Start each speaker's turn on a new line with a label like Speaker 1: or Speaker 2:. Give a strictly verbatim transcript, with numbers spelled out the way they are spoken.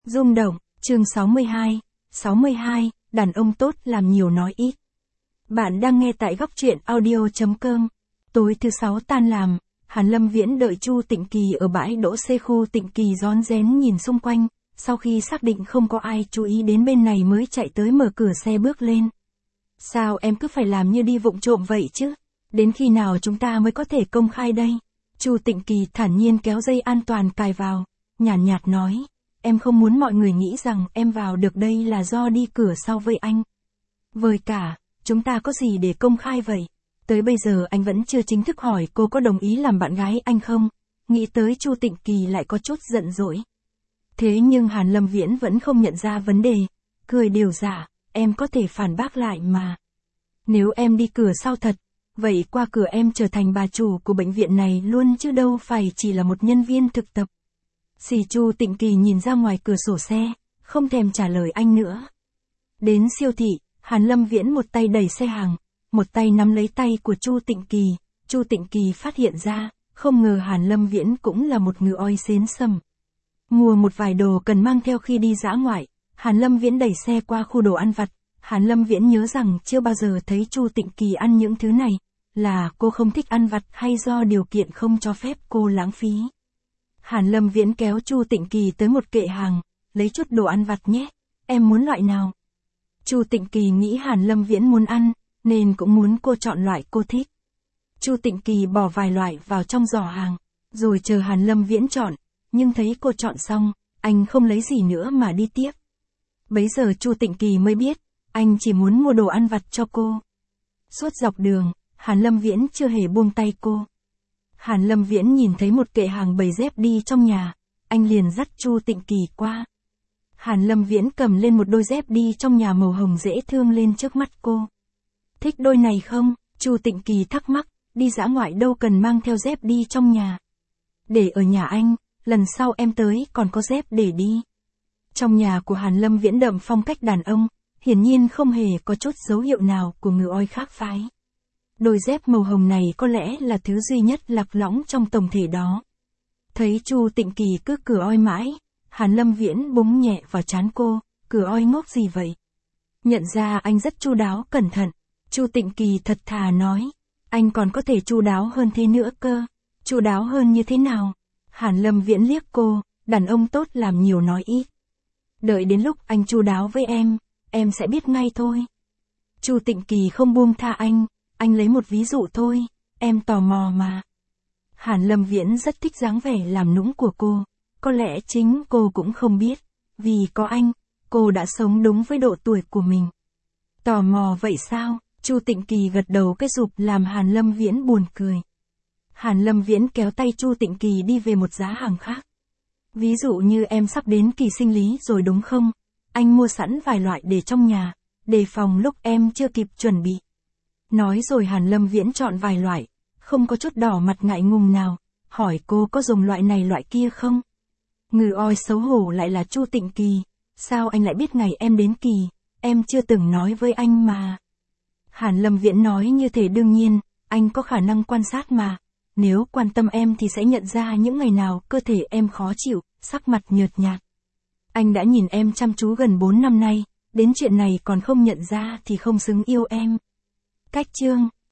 Speaker 1: Rung động, chương sáu mươi hai, sáu mươi hai, đàn ông tốt làm nhiều nói ít. Bạn đang nghe tại góc truyện audio.com. Tối thứ sáu tan làm, Hàn Lâm Viễn đợi Chu Tịnh Kỳ ở bãi đỗ xe khu Tịnh Kỳ rón rén nhìn xung quanh, sau khi xác định không có ai chú ý đến bên này mới chạy tới mở cửa xe bước lên. Sao em cứ phải làm như đi vụng trộm vậy chứ? Đến khi nào chúng ta mới có thể công khai đây? Chu Tịnh Kỳ thản nhiên kéo dây an toàn cài vào, nhàn nhạt, nhạt nói. Em không muốn mọi người nghĩ rằng em vào được đây là do đi cửa sau với anh. Với cả, chúng ta có gì để công khai vậy? Tới bây giờ anh vẫn chưa chính thức hỏi cô có đồng ý làm bạn gái anh không? Nghĩ tới Chu Tịnh Kỳ lại có chút giận dỗi. Thế nhưng Hàn Lâm Viễn vẫn không nhận ra vấn đề, cười đều giả, em có thể phản bác lại mà. Nếu em đi cửa sau thật, vậy qua cửa em trở thành bà chủ của bệnh viện này luôn chứ đâu phải chỉ là một nhân viên thực tập. Xì Chu Tịnh Kỳ nhìn ra ngoài cửa sổ xe, không thèm trả lời anh nữa. Đến siêu thị, Hàn Lâm Viễn một tay đẩy xe hàng, một tay nắm lấy tay của Chu Tịnh Kỳ. Chu Tịnh Kỳ phát hiện ra, không ngờ Hàn Lâm Viễn cũng là một ngựa oi xến sầm. Mua một vài đồ cần mang theo khi đi dã ngoại, Hàn Lâm Viễn đẩy xe qua khu đồ ăn vặt. Hàn Lâm Viễn nhớ rằng chưa bao giờ thấy Chu Tịnh Kỳ ăn những thứ này, là cô không thích ăn vặt hay do điều kiện không cho phép cô lãng phí. Hàn Lâm Viễn kéo Chu Tịnh Kỳ tới một kệ hàng, lấy chút đồ ăn vặt nhé, em muốn loại nào? Chu Tịnh Kỳ nghĩ Hàn Lâm Viễn muốn ăn, nên cũng muốn cô chọn loại cô thích. Chu Tịnh Kỳ bỏ vài loại vào trong giỏ hàng, rồi chờ Hàn Lâm Viễn chọn, nhưng thấy cô chọn xong, anh không lấy gì nữa mà đi tiếp. Bấy giờ Chu Tịnh Kỳ mới biết, anh chỉ muốn mua đồ ăn vặt cho cô. Suốt dọc đường, Hàn Lâm Viễn chưa hề buông tay cô. Hàn Lâm Viễn nhìn thấy một kệ hàng bày dép đi trong nhà, anh liền dắt Chu Tịnh Kỳ qua. Hàn Lâm Viễn cầm lên một đôi dép đi trong nhà màu hồng dễ thương lên trước mắt cô. Thích đôi này không? Chu Tịnh Kỳ thắc mắc, đi dã ngoại đâu cần mang theo dép đi trong nhà. Để ở nhà anh, lần sau em tới còn có dép để đi. Trong nhà của Hàn Lâm Viễn đậm phong cách đàn ông, hiển nhiên không hề có chút dấu hiệu nào của ngựa oi khác phái. Đôi dép màu hồng này có lẽ là thứ duy nhất lạc lõng trong tổng thể đó. Thấy Chu Tịnh Kỳ cứ cửa oi mãi, Hàn Lâm Viễn búng nhẹ vào trán cô, cửa oi ngốc gì vậy? Nhận ra anh rất chu đáo cẩn thận, Chu Tịnh Kỳ thật thà nói, anh còn có thể chu đáo hơn thế nữa cơ. Chu đáo hơn như thế nào? Hàn Lâm Viễn liếc cô, đàn ông tốt làm nhiều nói ít. Đợi đến lúc anh chu đáo với em, em sẽ biết ngay thôi. Chu Tịnh Kỳ không buông tha anh. Anh lấy một ví dụ thôi, em tò mò mà. Hàn Lâm Viễn rất thích dáng vẻ làm nũng của cô, có lẽ chính cô cũng không biết, vì có anh, cô đã sống đúng với độ tuổi của mình. Tò mò vậy sao? Chu Tịnh Kỳ gật đầu cái rụp làm Hàn Lâm Viễn buồn cười. Hàn Lâm Viễn kéo tay Chu Tịnh Kỳ đi về một giá hàng khác. Ví dụ như em sắp đến kỳ sinh lý rồi đúng không? Anh mua sẵn vài loại để trong nhà, đề phòng lúc em chưa kịp chuẩn bị. Nói rồi Hàn Lâm Viễn chọn vài loại, không có chút đỏ mặt ngại ngùng nào, hỏi cô có dùng loại này loại kia không? Ngừ oi xấu hổ lại là Chu Tịnh Kỳ, sao anh lại biết ngày em đến kỳ, em chưa từng nói với anh mà. Hàn Lâm Viễn nói như thể đương nhiên, anh có khả năng quan sát mà, nếu quan tâm em thì sẽ nhận ra những ngày nào cơ thể em khó chịu, sắc mặt nhợt nhạt. Anh đã nhìn em chăm chú gần bốn năm nay, đến chuyện này còn không nhận ra thì không xứng yêu em. Cách chương